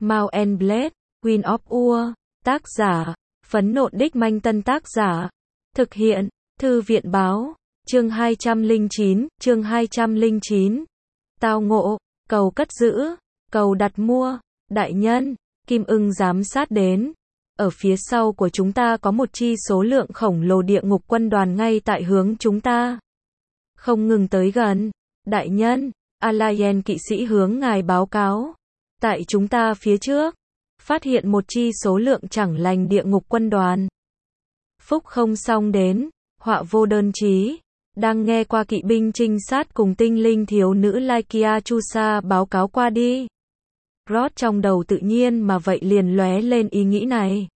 Mount and Blade, Wind of Ur, tác giả, Phấn Nộn Đích Manh Tân tác giả, thực hiện, Thư viện báo, chương 209, tao ngộ, cầu cất giữ, cầu đặt mua, đại nhân, Kim Ưng giám sát đến. Ở phía sau của chúng ta có một chi số lượng khổng lồ địa ngục quân đoàn ngay tại hướng chúng ta. Không ngừng tới gần. Đại nhân, Alayen kỵ sĩ hướng ngài báo cáo. Tại chúng ta phía trước, phát hiện một chi số lượng chẳng lành địa ngục quân đoàn. Phúc không xong đến, họa vô đơn chí. Đang nghe qua kỵ binh trinh sát cùng tinh linh thiếu nữ Laikia Chusa báo cáo qua đi. Rod trong đầu tự nhiên mà vậy liền lóe lên ý nghĩ này.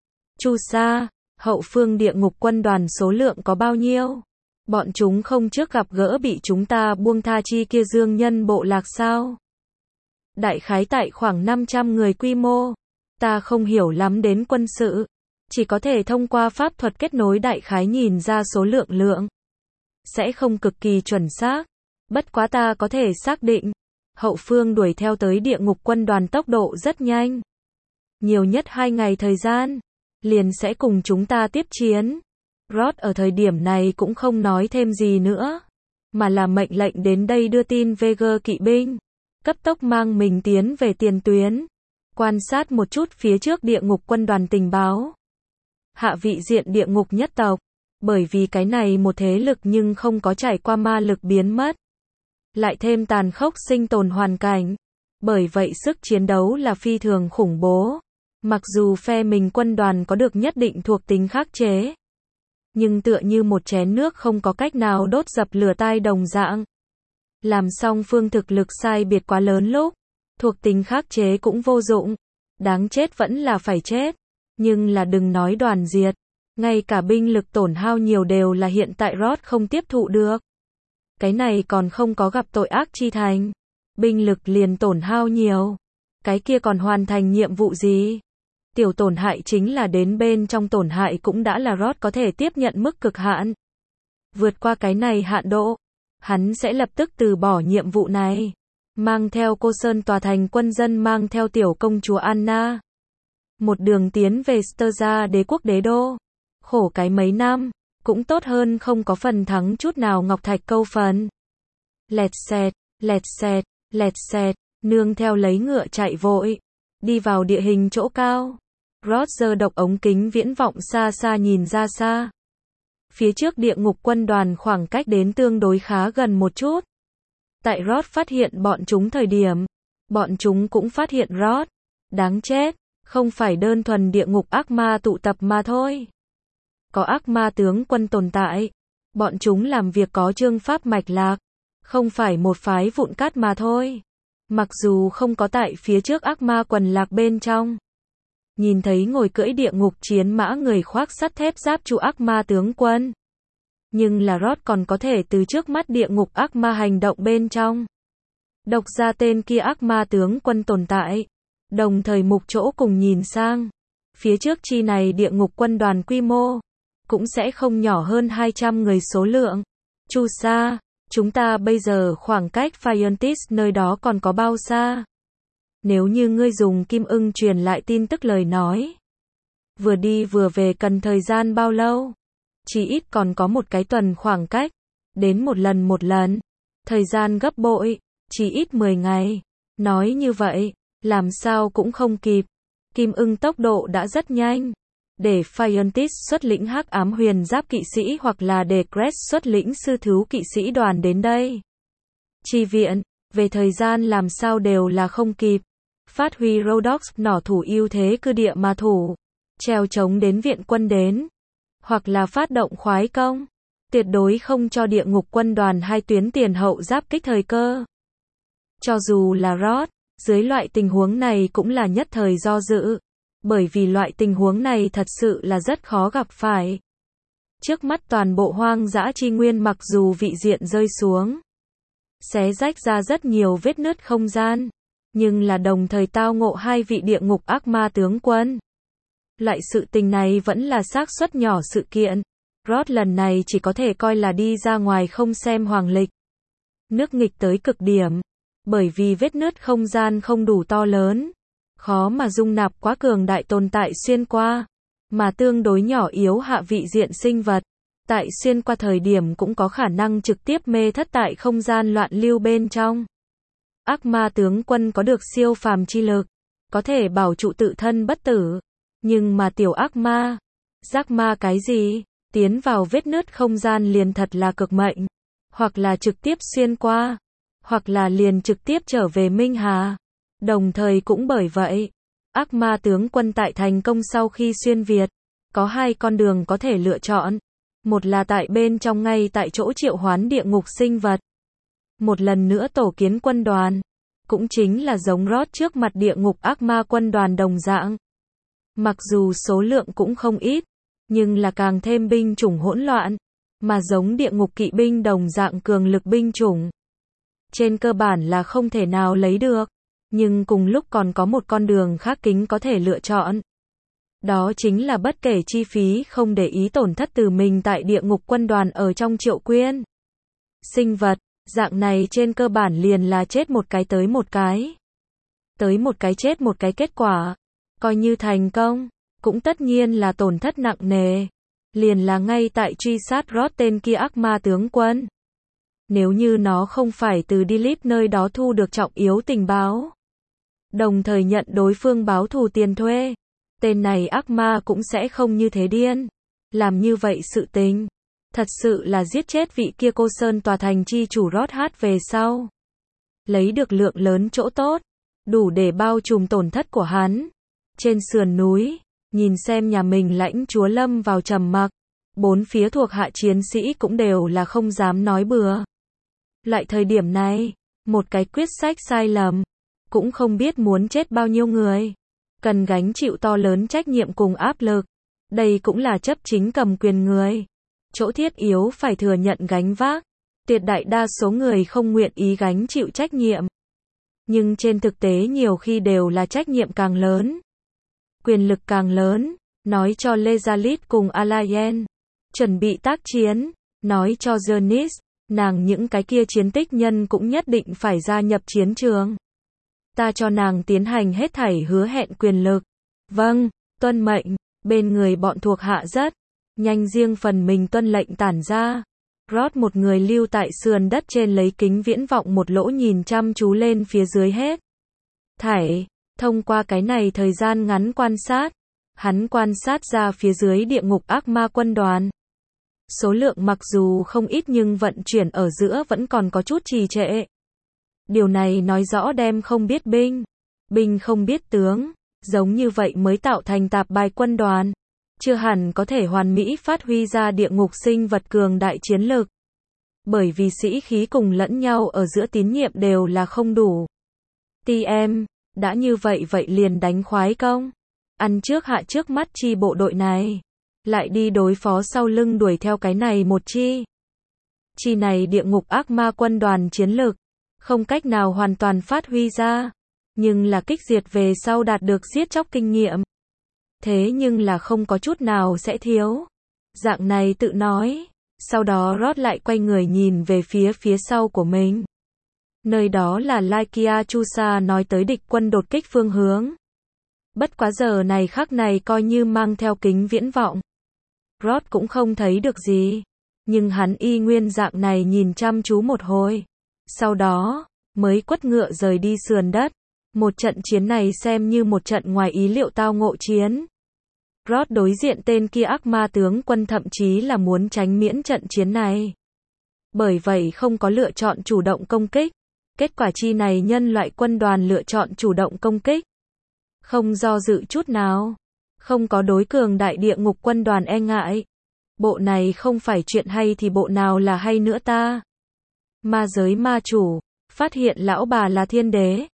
Chusa, hậu phương địa ngục quân đoàn số lượng có bao nhiêu? Bọn chúng không trước gặp gỡ bị chúng ta buông tha chi kia dương nhân bộ lạc sao? Đại khái tại khoảng 500 người quy mô. Ta không hiểu lắm đến quân sự. Chỉ có thể thông qua pháp thuật kết nối đại khái nhìn ra số lượng. Sẽ không cực kỳ chuẩn xác. Bất quá ta có thể xác định. Hậu phương đuổi theo tới địa ngục quân đoàn tốc độ rất nhanh. Nhiều nhất 2 ngày thời gian. Liền sẽ cùng chúng ta tiếp chiến. Rod ở thời điểm này cũng không nói thêm gì nữa. Mà là mệnh lệnh đến đây đưa tin Veger kỵ binh. Cấp tốc mang mình tiến về tiền tuyến. Quan sát một chút phía trước địa ngục quân đoàn tình báo. Hạ vị diện địa ngục nhất tộc. Bởi vì cái này một thế lực nhưng không có trải qua ma lực biến mất. Lại thêm tàn khốc sinh tồn hoàn cảnh. Bởi vậy sức chiến đấu là phi thường khủng bố. Mặc dù phe mình quân đoàn có được nhất định thuộc tính khắc chế. Nhưng tựa như một chén nước không có cách nào đốt dập lửa tai đồng dạng. Làm song phương thực lực sai biệt quá lớn lúc. Thuộc tính khắc chế cũng vô dụng. Đáng chết vẫn là phải chết. Nhưng là đừng nói đoàn diệt. Ngay cả binh lực tổn hao nhiều đều là hiện tại Rod không tiếp thụ được. Cái này còn không có gặp tội ác chi thành. Binh lực liền tổn hao nhiều. Cái kia còn hoàn thành nhiệm vụ gì? Tiểu tổn hại chính là đến bên trong tổn hại cũng đã là Rod có thể tiếp nhận mức cực hạn. Vượt qua cái này hạn độ. Hắn sẽ lập tức từ bỏ nhiệm vụ này. Mang theo cô Sơn tòa thành quân dân mang theo tiểu công chúa Anna. Một đường tiến về Sterza đế quốc đế đô. Khổ cái mấy năm. Cũng tốt hơn không có phần thắng chút nào ngọc thạch câu phần. Lẹt xẹt, nương theo lấy ngựa chạy vội. Đi vào địa hình chỗ cao. Rod giơ độc ống kính viễn vọng xa xa nhìn ra xa. Phía trước địa ngục quân đoàn khoảng cách đến tương đối khá gần một chút. Tại Rod phát hiện bọn chúng thời điểm. Bọn chúng cũng phát hiện Rod. Đáng chết, không phải đơn thuần địa ngục ác ma tụ tập mà thôi. Có ác ma tướng quân tồn tại. Bọn chúng làm việc có chương pháp mạch lạc. Không phải một phái vụn cát mà thôi. Mặc dù không có tại phía trước ác ma quần lạc bên trong. Nhìn thấy ngồi cưỡi địa ngục chiến mã người khoác sắt thép giáp trụ ác ma tướng quân. Nhưng là Rod còn có thể từ trước mắt địa ngục ác ma hành động bên trong. Đọc ra tên kia ác ma tướng quân tồn tại. Đồng thời mục chỗ cùng nhìn sang. Phía trước chi này địa ngục quân đoàn quy mô. Cũng sẽ không nhỏ hơn 200 người số lượng. Chusa, chúng ta bây giờ khoảng cách Fiontis nơi đó còn có bao xa? Nếu như ngươi dùng Kim Ưng truyền lại tin tức lời nói. Vừa đi vừa về cần thời gian bao lâu? Chỉ ít còn có một cái tuần khoảng cách. Đến một lần. Thời gian gấp bội. Chỉ ít 10 ngày. Nói như vậy, làm sao cũng không kịp. Kim Ưng tốc độ đã rất nhanh. Để Fiontis xuất lĩnh hắc ám huyền giáp kỵ sĩ hoặc là để Crest xuất lĩnh sư thú kỵ sĩ đoàn đến đây. Chi viện, về thời gian làm sao đều là không kịp. Phát huy Rhodox nỏ thủ ưu thế cư địa mà thủ. Treo chống đến viện quân đến. Hoặc là phát động khoái công. Tuyệt đối không cho địa ngục quân đoàn hai tuyến tiền hậu giáp kích thời cơ. Cho dù là Rod, dưới loại tình huống này cũng là nhất thời do dự. Bởi vì loại tình huống này thật sự là rất khó gặp phải. Trước mắt toàn bộ hoang dã chi nguyên mặc dù vị diện rơi xuống. Xé rách ra rất nhiều vết nứt không gian. Nhưng là đồng thời tao ngộ hai vị địa ngục ác ma tướng quân. Loại sự tình này vẫn là xác suất nhỏ sự kiện. Rod lần này chỉ có thể coi là đi ra ngoài không xem hoàng lịch. Nước nghịch tới cực điểm. Bởi vì vết nứt không gian không đủ to lớn. khó mà dung nạp quá cường đại tồn tại xuyên qua, mà tương đối nhỏ yếu hạ vị diện sinh vật. Tại xuyên qua thời điểm cũng có khả năng trực tiếp mê thất tại không gian loạn lưu bên trong. Ác ma tướng quân có được siêu phàm chi lực, có thể bảo trụ tự thân bất tử. Nhưng mà tiểu ác ma, giác ma cái gì, tiến vào vết nứt không gian liền thật là cực mệnh. Hoặc là trực tiếp xuyên qua, hoặc là liền trực tiếp trở về Minh Hà. Đồng thời cũng bởi vậy, ác ma tướng quân tại thành công sau khi xuyên Việt, có hai con đường có thể lựa chọn. Một là tại bên trong ngay tại chỗ triệu hoán địa ngục sinh vật. Một lần nữa tổ kiến quân đoàn, cũng chính là giống Rod trước mặt địa ngục ác ma quân đoàn đồng dạng. Mặc dù số lượng cũng không ít, nhưng là càng thêm binh chủng hỗn loạn, mà giống địa ngục kỵ binh đồng dạng cường lực binh chủng. Trên cơ bản là không thể nào lấy được, nhưng cùng lúc còn có một con đường khác kính có thể lựa chọn. Đó chính là bất kể chi phí không để ý tổn thất từ mình tại địa ngục quân đoàn ở trong triệu quyên. Sinh vật, dạng này trên cơ bản liền là chết một cái tới một cái. Tới một cái chết một cái kết quả. Coi như thành công, cũng tất nhiên là tổn thất nặng nề. Liền là ngay tại truy sát Rod tên kia ác ma tướng quân. Nếu như nó không phải từ Dilip nơi đó thu được trọng yếu tình báo, đồng thời nhận đối phương báo thù tiền thuê, tên này ác ma cũng sẽ không như thế điên. Làm như vậy sự tình, thật sự là giết chết vị kia cô Sơn tòa thành chi chủ Rod hát về sau. Lấy được lượng lớn chỗ tốt, đủ để bao trùm tổn thất của hắn. Trên sườn núi, nhìn xem nhà mình lãnh chúa lâm vào trầm mặc. Bốn phía thuộc hạ chiến sĩ cũng đều là không dám nói bừa. Lại thời điểm này, một cái quyết sách sai lầm, cũng không biết muốn chết bao nhiêu người. Cần gánh chịu to lớn trách nhiệm cùng áp lực. Đây cũng là chấp chính cầm quyền người. Chỗ thiết yếu phải thừa nhận gánh vác. Tuyệt đại đa số người không nguyện ý gánh chịu trách nhiệm. Nhưng trên thực tế nhiều khi đều là trách nhiệm càng lớn, quyền lực càng lớn. Nói cho Lezalit cùng Alayen chuẩn bị tác chiến. Nói cho Janice, nàng những cái kia chiến tích nhân cũng nhất định phải gia nhập chiến trường. Ta cho nàng tiến hành hết thảy hứa hẹn quyền lực. Vâng, tuân mệnh. Bên người bọn thuộc hạ rất nhanh riêng phần mình tuân lệnh tản ra. Rod một người lưu tại sườn đất trên lấy kính viễn vọng một lỗ nhìn chăm chú lên phía dưới hết thảy. Thông qua cái này thời gian ngắn quan sát, hắn quan sát ra phía dưới địa ngục ác ma quân đoàn. Số lượng mặc dù không ít nhưng vận chuyển ở giữa vẫn còn có chút trì trệ. Điều này nói rõ đem không biết binh, binh không biết tướng, giống như vậy mới tạo thành tạp bài quân đoàn. Chưa hẳn có thể hoàn mỹ phát huy ra địa ngục sinh vật cường đại chiến lực. Bởi vì sĩ khí cùng lẫn nhau ở giữa tín nhiệm đều là không đủ. TM, đã như vậy vậy liền đánh khoái công. Ăn trước hạ trước mắt chi bộ đội này. Lại đi đối phó sau lưng đuổi theo cái này một chi. Chi này địa ngục ác ma quân đoàn chiến lực. Không cách nào hoàn toàn phát huy ra. Nhưng là kích diệt về sau đạt được giết chóc kinh nghiệm. Thế nhưng là không có chút nào sẽ thiếu. Dạng này tự nói. Sau đó Rod lại quay người nhìn về phía sau của mình. Nơi đó là Laikia Chusa nói tới địch quân đột kích phương hướng. Bất quá giờ này khắc này coi như mang theo kính viễn vọng. Rod cũng không thấy được gì. Nhưng hắn y nguyên dạng này nhìn chăm chú một hồi. Sau đó, mới quất ngựa rời đi sườn đất. Một trận chiến này xem như một trận ngoài ý liệu tao ngộ chiến. Rod đối diện tên kia ác ma tướng quân thậm chí là muốn tránh miễn trận chiến này. Bởi vậy không có lựa chọn chủ động công kích. Kết quả chi này nhân loại quân đoàn lựa chọn chủ động công kích. Không do dự chút nào. Không có đối cường đại địa ngục quân đoàn e ngại. Bộ này không phải chuyện hay thì bộ nào là hay nữa ta. Ma giới ma chủ, phát hiện lão bà là thiên đế.